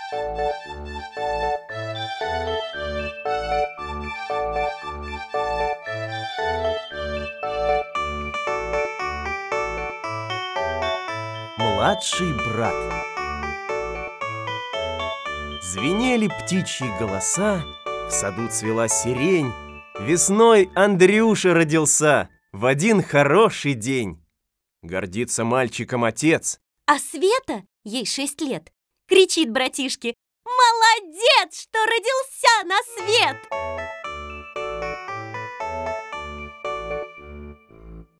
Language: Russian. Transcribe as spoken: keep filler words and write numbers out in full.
Младший брат. Звенели птичьи голоса, в саду цвела сирень. Весной Андрюша родился в один хороший день. Гордится мальчиком отец. А Света, ей шесть лет, кричит братишке: «Молодец, что родился на свет!»